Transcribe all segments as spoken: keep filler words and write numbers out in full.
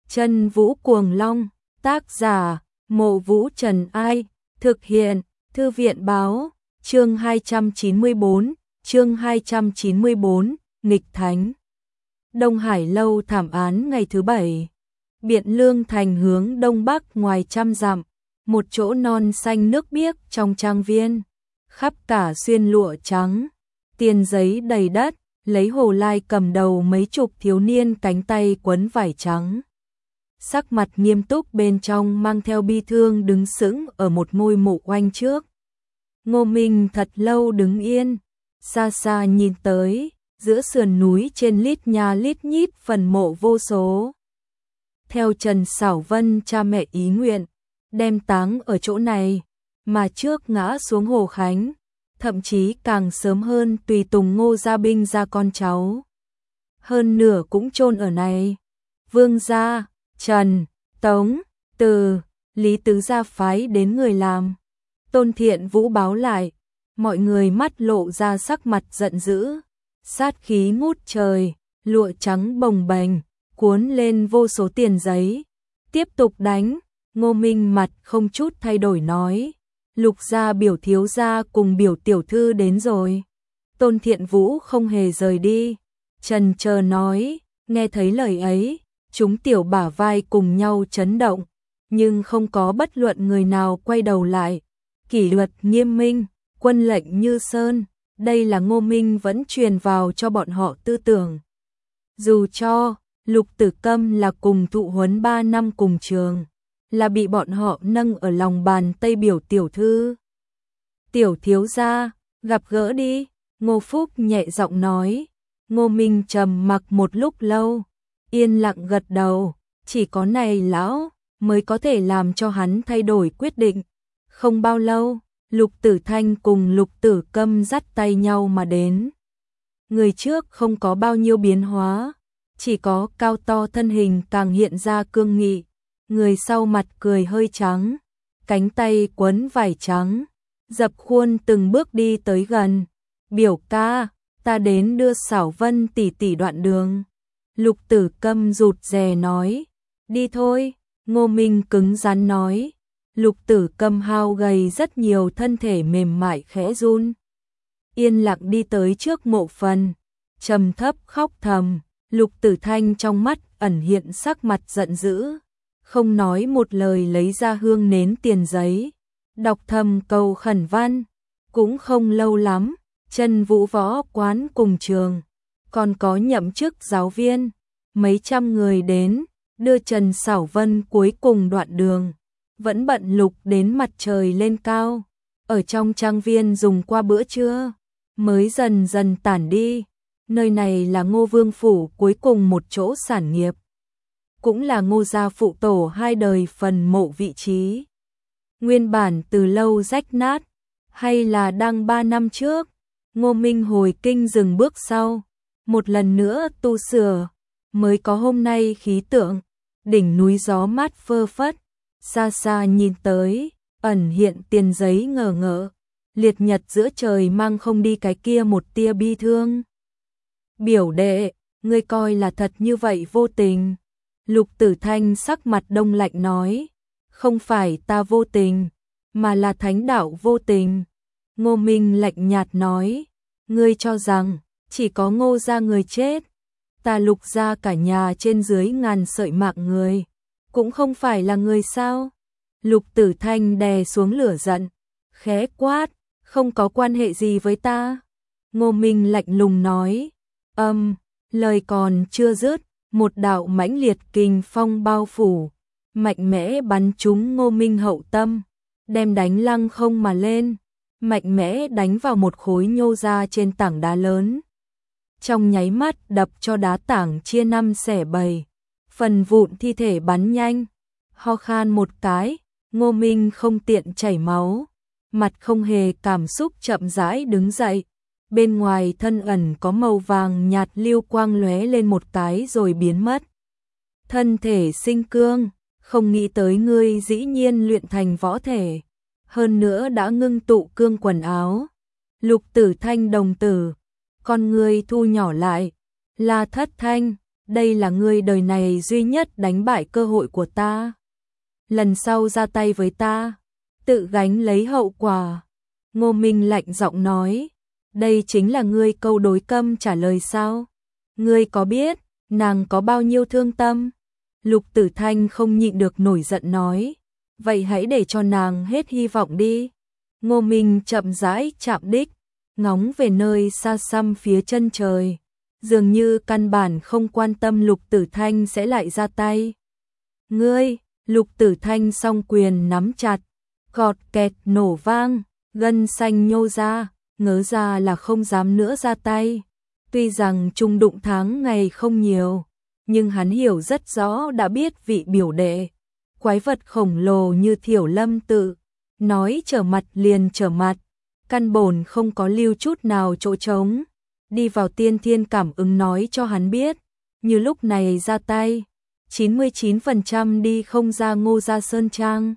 Chân Vũ Cuồng Long, tác giả, Mộ Vũ Trần Ai, thực hiện, Thư viện Báo, chương hai trăm chín mươi bốn, chương hai trăm chín mươi bốn, nghịch thánh. Đông Hải lâu thảm án ngày thứ bảy. Biện Lương thành hướng đông bắc ngoài trăm dặm, một chỗ non xanh nước biếc trong trang viên, khắp cả xuyên lụa trắng, tiền giấy đầy đất, lấy Hồ Lai cầm đầu mấy chục thiếu niên cánh tay quấn vải trắng. Sắc mặt nghiêm túc bên trong mang theo bi thương đứng sững ở một ngôi mộ oanh trước. Ngô Minh thật lâu đứng yên, xa xa nhìn tới, giữa sườn núi trên lít nha lít nhít phần mộ vô số. Theo Trần Sảo Vân cha mẹ ý nguyện, đem táng ở chỗ này, mà trước ngã xuống Hồ Khánh, thậm chí càng sớm hơn tùy tùng Ngô gia binh ra con cháu. Hơn nửa cũng chôn ở này. Vương gia, Trần, Tống, Từ, Lý tứ gia phái đến người làm. Tôn Thiện Vũ báo lại, mọi người mắt lộ ra sắc mặt giận dữ, sát khí ngút trời, lụa trắng bồng bềnh, cuốn lên vô số tiền giấy. Tiếp tục đánh. Ngô Minh mặt không chút thay đổi nói, Lục gia biểu thiếu gia cùng biểu tiểu thư đến rồi. Tôn Thiện Vũ không hề rời đi, trần chờ nói, nghe thấy lời ấy, chúng tiểu bả vai cùng nhau chấn động, nhưng không có bất luận người nào quay đầu lại. Kỷ luật nghiêm minh, quân lệnh như sơn, đây là Ngô Minh vẫn truyền vào cho bọn họ tư tưởng. Dù cho Lục Tử Câm là cùng thụ huấn ba năm cùng trường, là bị bọn họ nâng ở lòng bàn tay biểu tiểu thư. Tiểu thiếu gia, gặp gỡ đi, Ngô Phúc nhẹ giọng nói. Ngô Minh trầm mặc một lúc lâu, yên lặng gật đầu, chỉ có này lão mới có thể làm cho hắn thay đổi quyết định. Không bao lâu, Lục Tử Thanh cùng Lục Tử Câm dắt tay nhau mà đến. Người trước không có bao nhiêu biến hóa, chỉ có cao to thân hình càng hiện ra cương nghị, người sau mặt cười hơi trắng, cánh tay quấn vải trắng, dập khuôn từng bước đi tới gần. Biểu ca, ta đến đưa Sảo Vân tỷ tỷ đoạn đường. Lục Tử Câm rụt rè nói, đi thôi. Ngô Minh cứng rắn nói. Lục Tử Câm hao gầy rất nhiều, thân thể mềm mại khẽ run. Yên lặng đi tới trước mộ phần, trầm thấp khóc thầm. Lục Tử Thanh trong mắt ẩn hiện sắc mặt giận dữ, không nói một lời lấy ra hương nến tiền giấy, đọc thầm câu khẩn văn. Cũng không lâu lắm, Chân Vũ võ quán cùng trường, còn có nhậm chức giáo viên, mấy trăm người đến, đưa Trần Sảo Vân cuối cùng đoạn đường. Vẫn bận lục đến mặt trời lên cao, ở trong trang viên dùng qua bữa trưa, mới dần dần tản đi. Nơi này là Ngô Vương phủ cuối cùng một chỗ sản nghiệp, cũng là Ngô gia phụ tổ hai đời phần mộ vị trí. Nguyên bản từ lâu rách nát, hay là đang ba năm trước, Ngô Minh hồi kinh dừng bước sau, một lần nữa tu sửa, mới có hôm nay khí tượng. Đỉnh núi gió mát phơ phất, xa xa nhìn tới, ẩn hiện tiền giấy ngờ ngợ, liệt nhật giữa trời mang không đi cái kia một tia bi thương. Biểu đệ, ngươi coi là thật như vậy vô tình. Lục Tử Thanh sắc mặt đông lạnh nói, không phải ta vô tình, mà là thánh đạo vô tình. Ngô Minh lạnh nhạt nói, ngươi cho rằng chỉ có Ngô gia người chết, ta Lục gia cả nhà trên dưới ngàn sợi mạng người, cũng không phải là người sao? Lục Tử Thanh đè xuống lửa giận, khẽ quát, không có quan hệ gì với ta. Ngô Minh lạnh lùng nói, âm, lời còn chưa dứt, một đạo mãnh liệt kình phong bao phủ, mạnh mẽ bắn trúng Ngô Minh hậu tâm, đem đánh lăng không mà lên, mạnh mẽ đánh vào một khối nhô ra trên tảng đá lớn. Trong nháy mắt đập cho đá tảng chia năm xẻ bảy, phần vụn thi thể bắn nhanh. Ho khan một cái, Ngô Minh không tiện chảy máu, mặt không hề cảm xúc chậm rãi đứng dậy. Bên ngoài thân ẩn có màu vàng nhạt lưu quang lóe lên một cái rồi biến mất. Thân thể sinh cương, không nghĩ tới ngươi dĩ nhiên luyện thành võ thể, hơn nữa đã ngưng tụ cương quần áo. Lục Tử Thanh đồng tử, con ngươi thu nhỏ lại, là Thất Thanh, đây là ngươi đời này duy nhất đánh bại cơ hội của ta. Lần sau ra tay với ta, tự gánh lấy hậu quả. Ngô Minh lạnh giọng nói, đây chính là ngươi câu đối câm trả lời sao? Ngươi có biết, nàng có bao nhiêu thương tâm? Lục Tử Thanh không nhịn được nổi giận nói, vậy hãy để cho nàng hết hy vọng đi. Ngô Minh chậm rãi chạm đích, ngóng về nơi xa xăm phía chân trời, dường như căn bản không quan tâm Lục Tử Thanh sẽ lại ra tay. Ngươi, Lục Tử Thanh song quyền nắm chặt, cọt kẹt nổ vang, gân xanh nhô ra, ngớ ra là không dám nữa ra tay. Tuy rằng chung đụng tháng ngày không nhiều, nhưng hắn hiểu rất rõ đã biết vị biểu đệ, quái vật khổng lồ như Thiểu Lâm Tự, nói trở mặt liền trở mặt, căn bổn không có lưu chút nào chỗ trống. Đi vào tiên thiên cảm ứng nói cho hắn biết, như lúc này ra tay, chín mươi chín phần trăm đi không ra Ngô gia sơn trang.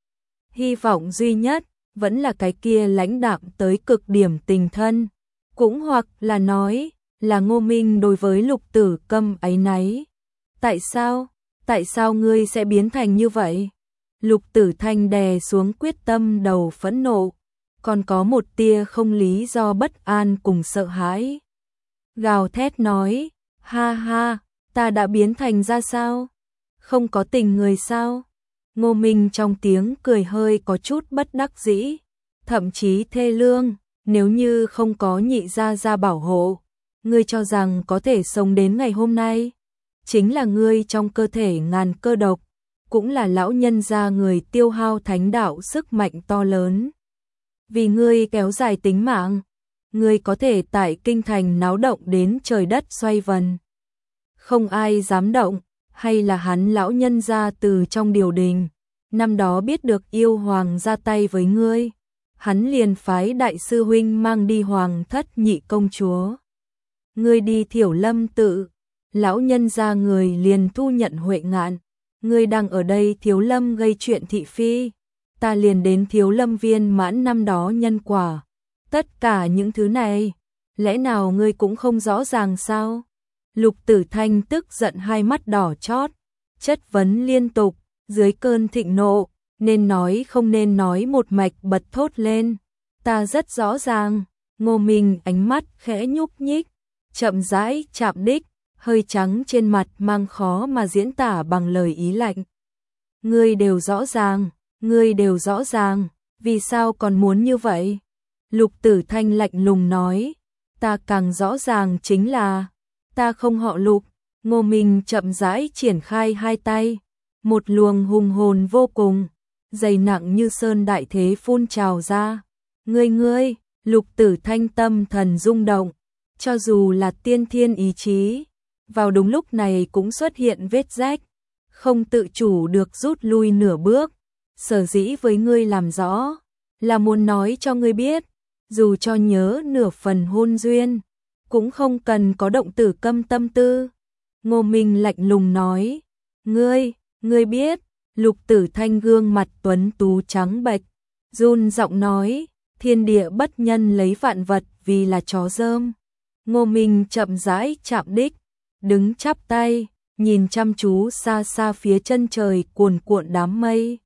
Hy vọng duy nhất vẫn là cái kia lãnh đạm tới cực điểm tình thân, cũng hoặc là nói là Ngô Minh đối với Lục Tử Câm áy náy. Tại sao? Tại sao ngươi sẽ biến thành như vậy? Lục Tử Thanh đè xuống quyết tâm đầu phẫn nộ, còn có một tia không lý do bất an cùng sợ hãi. Gào thét nói, ha ha, ta đã biến thành ra sao? Không có tình người sao? Ngô Minh trong tiếng cười hơi có chút bất đắc dĩ, thậm chí thê lương, nếu như không có nhị gia gia bảo hộ, ngươi cho rằng có thể sống đến ngày hôm nay? Chính là ngươi trong cơ thể ngàn cơ độc, cũng là lão nhân gia người tiêu hao thánh đạo sức mạnh to lớn. Vì ngươi kéo dài tính mạng, ngươi có thể tại kinh thành náo động đến trời đất xoay vần. Không ai dám động, hay là hắn lão nhân gia từ trong điều đình, năm đó biết được yêu hoàng ra tay với ngươi, hắn liền phái đại sư huynh mang đi hoàng thất nhị công chúa. Ngươi đi Thiểu Lâm Tự, lão nhân gia người liền thu nhận Huệ Ngạn, ngươi đang ở đây Thiếu Lâm gây chuyện thị phi, ta liền đến Thiếu Lâm viên mãn năm đó nhân quả. Tất cả những thứ này, lẽ nào ngươi cũng không rõ ràng sao? Lục Tử Thanh tức giận hai mắt đỏ chót, chất vấn liên tục, dưới cơn thịnh nộ, nên nói không nên nói một mạch bật thốt lên. Ta rất rõ ràng. Ngô Minh ánh mắt khẽ nhúc nhích, chậm rãi chạm đích, hơi trắng trên mặt mang khó mà diễn tả bằng lời ý lạnh. Ngươi đều rõ ràng, ngươi đều rõ ràng, vì sao còn muốn như vậy? Lục Tử Thanh lạnh lùng nói, ta càng rõ ràng chính là, ta không họ Lục. Ngô Minh chậm rãi triển khai hai tay, một luồng hùng hồn vô cùng, dày nặng như sơn đại thế phun trào ra. Ngươi ngươi, Lục Tử Thanh tâm thần rung động, cho dù là tiên thiên ý chí, vào đúng lúc này cũng xuất hiện vết rách, không tự chủ được rút lui nửa bước. Sở dĩ với ngươi làm rõ, là muốn nói cho ngươi biết, dù cho nhớ nửa phần hôn duyên, cũng không cần có động tử câm tâm tư. Ngô Minh lạnh lùng nói, ngươi, ngươi biết. Lục Tử Thanh gương mặt tuấn tú trắng bệch, run giọng nói, thiên địa bất nhân lấy vạn vật vì là chó dơm. Ngô Minh chậm rãi chạm đích, đứng chắp tay, nhìn chăm chú xa xa phía chân trời cuồn cuộn đám mây.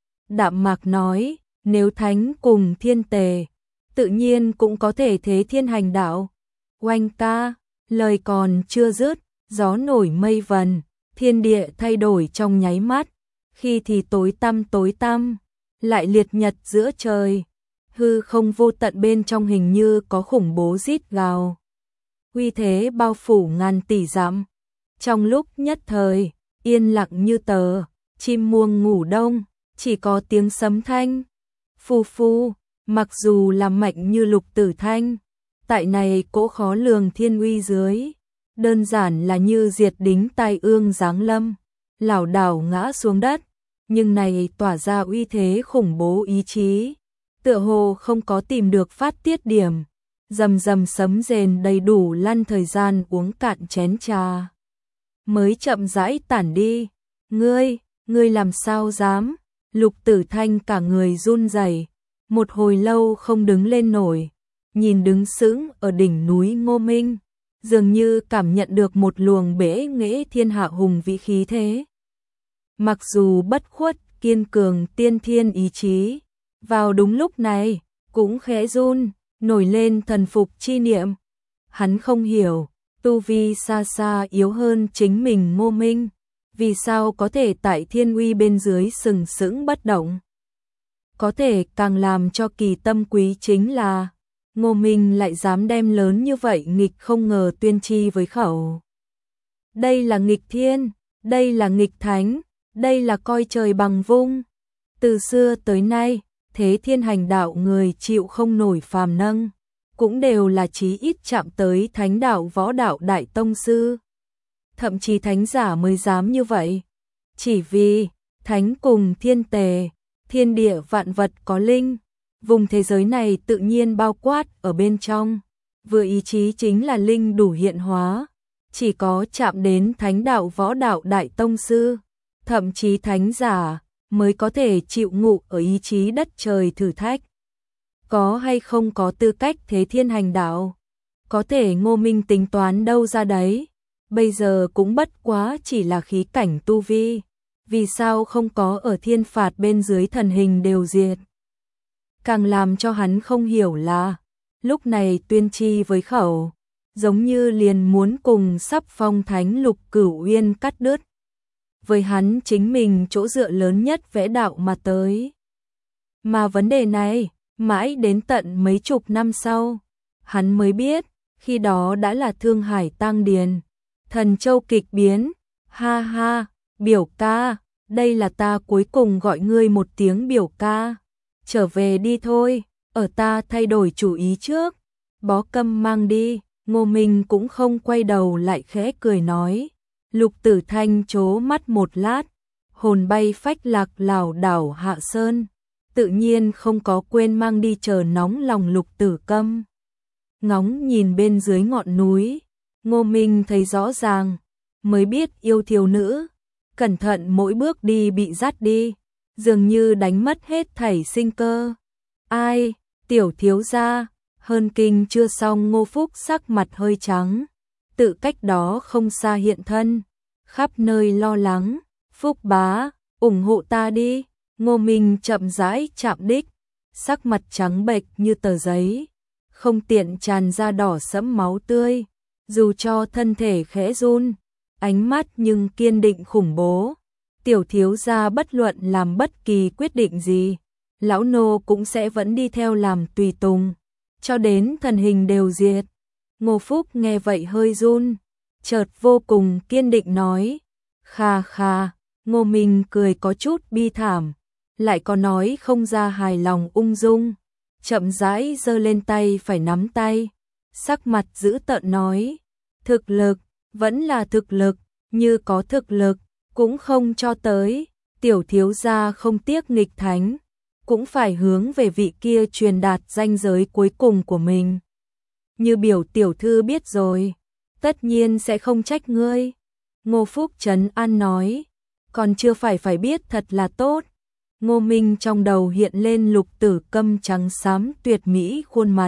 Đạm mạc nói, nếu thánh cùng thiên tề, tự nhiên cũng có thể thế thiên hành đạo. Oanh ca, lời còn chưa dứt, gió nổi mây vần, thiên địa thay đổi trong nháy mắt, khi thì tối tăm tối tăm, lại liệt nhật giữa trời, hư không vô tận bên trong hình như có khủng bố rít gào. Uy thế bao phủ ngàn tỷ dặm. Trong lúc nhất thời, yên lặng như tờ, chim muông ngủ đông, chỉ có tiếng sấm thanh. Phù phu, mặc dù là mạnh như Lục Tử Thanh, tại này cỗ khó lường thiên uy dưới, đơn giản là như diệt đính tai ương giáng lâm, lảo đảo ngã xuống đất, nhưng này tỏa ra uy thế khủng bố ý chí, tựa hồ không có tìm được phát tiết điểm, rầm rầm sấm rền đầy đủ lăn thời gian uống cạn chén trà, mới chậm rãi tản đi. Ngươi, ngươi làm sao dám? Lục Tử Thanh cả người run rẩy, một hồi lâu không đứng lên nổi, nhìn đứng sững ở đỉnh núi Ngô Minh, dường như cảm nhận được một luồng bể nghệ thiên hạ hùng vĩ khí thế. Mặc dù bất khuất, kiên cường tiên thiên ý chí, vào đúng lúc này, cũng khẽ run, nổi lên thần phục chi niệm. Hắn không hiểu, tu vi xa xa yếu hơn chính mình Ngô Minh, vì sao có thể tại thiên uy bên dưới sừng sững bất động. Có thể càng làm cho kỳ tâm quý chính là, Ngô Minh lại dám đem lớn như vậy nghịch không ngờ tuyên chi với khẩu. Đây là nghịch thiên, đây là nghịch thánh, đây là coi trời bằng vung. Từ xưa tới nay, thế thiên hành đạo người chịu không nổi phàm nâng, cũng đều là chí ít chạm tới thánh đạo võ đạo đại tông sư. Thậm chí thánh giả mới dám như vậy. Chỉ vì, thánh cùng thiên tề, thiên địa vạn vật có linh, vùng thế giới này tự nhiên bao quát ở bên trong. Vừa ý chí chính là linh đủ hiện hóa, chỉ có chạm đến thánh đạo võ đạo đại tông sư, thậm chí thánh giả, mới có thể chịu ngụ ở ý chí đất trời thử thách. Có hay không có tư cách thế thiên hành đạo, có thể Ngô Minh tính toán đâu ra đấy, bây giờ cũng bất quá chỉ là khí cảnh tu vi, vì sao không có ở thiên phạt bên dưới thần hình đều diệt. Càng làm cho hắn không hiểu là, lúc này tuyên chi với khẩu, giống như liền muốn cùng sắp phong thánh Lục Cửu Uyên cắt đứt. Với hắn chính mình chỗ dựa lớn nhất vẽ đạo mà tới. Mà vấn đề này, mãi đến tận mấy chục năm sau, hắn mới biết, khi đó đã là Thương Hải tang điền, thần châu kịch biến, ha ha, biểu ca, đây là ta cuối cùng gọi ngươi một tiếng biểu ca, trở về đi thôi, ở ta thay đổi chủ ý trước, bó câm mang đi. Ngô Minh cũng không quay đầu lại khẽ cười nói. Lục Tử Thanh chố mắt một lát, hồn bay phách lạc lảo đảo hạ sơn, tự nhiên không có quên mang đi chờ nóng lòng Lục Tử Câm. Ngóng nhìn bên dưới ngọn núi, Ngô Minh thấy rõ ràng, mới biết yêu thiếu nữ, cẩn thận mỗi bước đi bị dắt đi, dường như đánh mất hết thảy sinh cơ. Ai, tiểu thiếu gia, hơn kinh chưa xong Ngô Phúc sắc mặt hơi trắng. Tự cách đó không xa hiện thân, khắp nơi lo lắng, Phúc bá, ủng hộ ta đi. Ngô Minh chậm rãi chạm đích, sắc mặt trắng bệch như tờ giấy, không tiện tràn ra đỏ sẫm máu tươi, dù cho thân thể khẽ run, ánh mắt nhưng kiên định khủng bố. Tiểu thiếu gia bất luận làm bất kỳ quyết định gì, lão nô cũng sẽ vẫn đi theo làm tùy tùng, cho đến thần hình đều diệt. Ngô Phúc nghe vậy hơi run, chợt vô cùng kiên định nói, kha kha. Ngô Minh cười có chút bi thảm, lại có nói không ra hài lòng ung dung, chậm rãi giơ lên tay phải nắm tay, sắc mặt dữ tợn nói, thực lực, vẫn là thực lực, như có thực lực, cũng không cho tới, tiểu thiếu gia không tiếc nghịch thánh, cũng phải hướng về vị kia truyền đạt ranh giới cuối cùng của mình. Như biểu tiểu thư biết rồi, tất nhiên sẽ không trách ngươi. Ngô Phúc trấn an nói, còn chưa phải phải biết thật là tốt. Ngô Minh trong đầu hiện lên Lục Tử Câm trắng xám tuyệt mỹ khuôn mặt,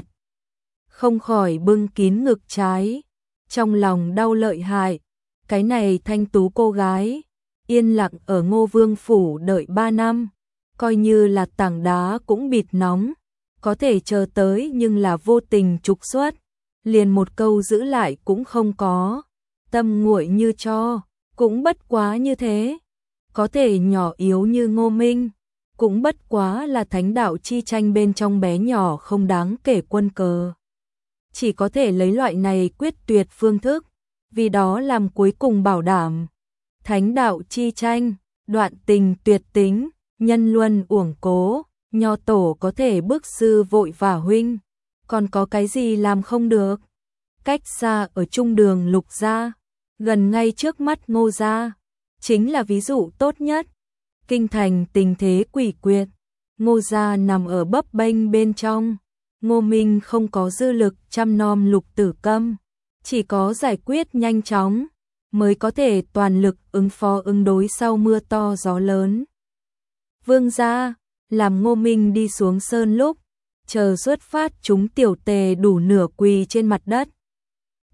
không khỏi bưng kín ngực trái, trong lòng đau lợi hại. Cái này thanh tú cô gái, yên lặng ở Ngô Vương phủ đợi ba năm, coi như là tảng đá cũng bịt nóng, có thể chờ tới nhưng là vô tình trục xuất, liền một câu giữ lại cũng không có, tâm nguội như tro, cũng bất quá như thế. Có thể nhỏ yếu như Ngô Minh, cũng bất quá là thánh đạo chi tranh bên trong bé nhỏ không đáng kể quân cờ. Chỉ có thể lấy loại này quyết tuyệt phương thức, vì đó làm cuối cùng bảo đảm. Thánh đạo chi tranh, đoạn tình tuyệt tính, nhân luân uổng cố, nho tổ có thể bước sư vội vả huynh, còn có cái gì làm không được. Cách xa ở trung đường Lục gia, gần ngay trước mắt Ngô gia, chính là ví dụ tốt nhất. Kinh thành tình thế quỷ quyệt, Ngô gia nằm ở bấp bênh bên trong, Ngô Minh không có dư lực chăm nom Lục Tử Câm, chỉ có giải quyết nhanh chóng, mới có thể toàn lực ứng phó ứng đối sau mưa to gió lớn. Vương gia, làm Ngô Minh đi xuống sơn lúc, chờ xuất phát chúng tiểu tề đủ nửa quỳ trên mặt đất.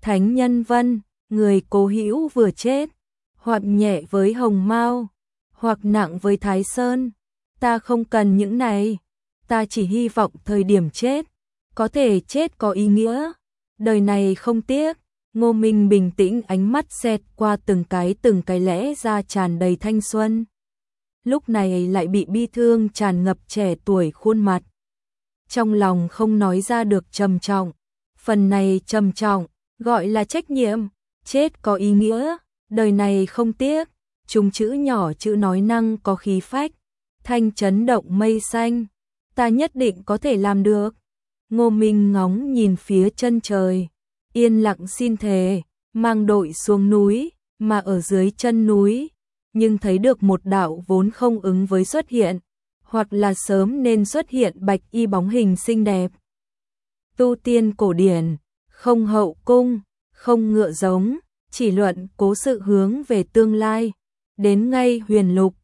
Thánh Nhân Vân, người cố hữu vừa chết, hoặc nhẹ với Hồng Mao, hoặc nặng với Thái Sơn. Ta không cần những này, ta chỉ hy vọng thời điểm chết, có thể chết có ý nghĩa, đời này không tiếc. Ngô Minh bình tĩnh, ánh mắt xẹt qua từng cái từng cái lẽ ra tràn đầy thanh xuân. Lúc này lại bị bi thương tràn ngập trẻ tuổi khuôn mặt. Trong lòng không nói ra được trầm trọng, phần này trầm trọng, gọi là trách nhiệm, chết có ý nghĩa, đời này không tiếc, chúng chữ nhỏ chữ nói năng có khí phách, thanh chấn động mây xanh, ta nhất định có thể làm được. Ngô Minh ngóng nhìn phía chân trời, yên lặng xin thề, mang đội xuống núi, mà ở dưới chân núi, nhưng thấy được một đạo vốn không ứng với xuất hiện, hoặc là sớm nên xuất hiện bạch y bóng hình xinh đẹp. Tu tiên cổ điển, không hậu cung, không ngựa giống, chỉ luận cố sự hướng về tương lai, đến ngay huyền lục,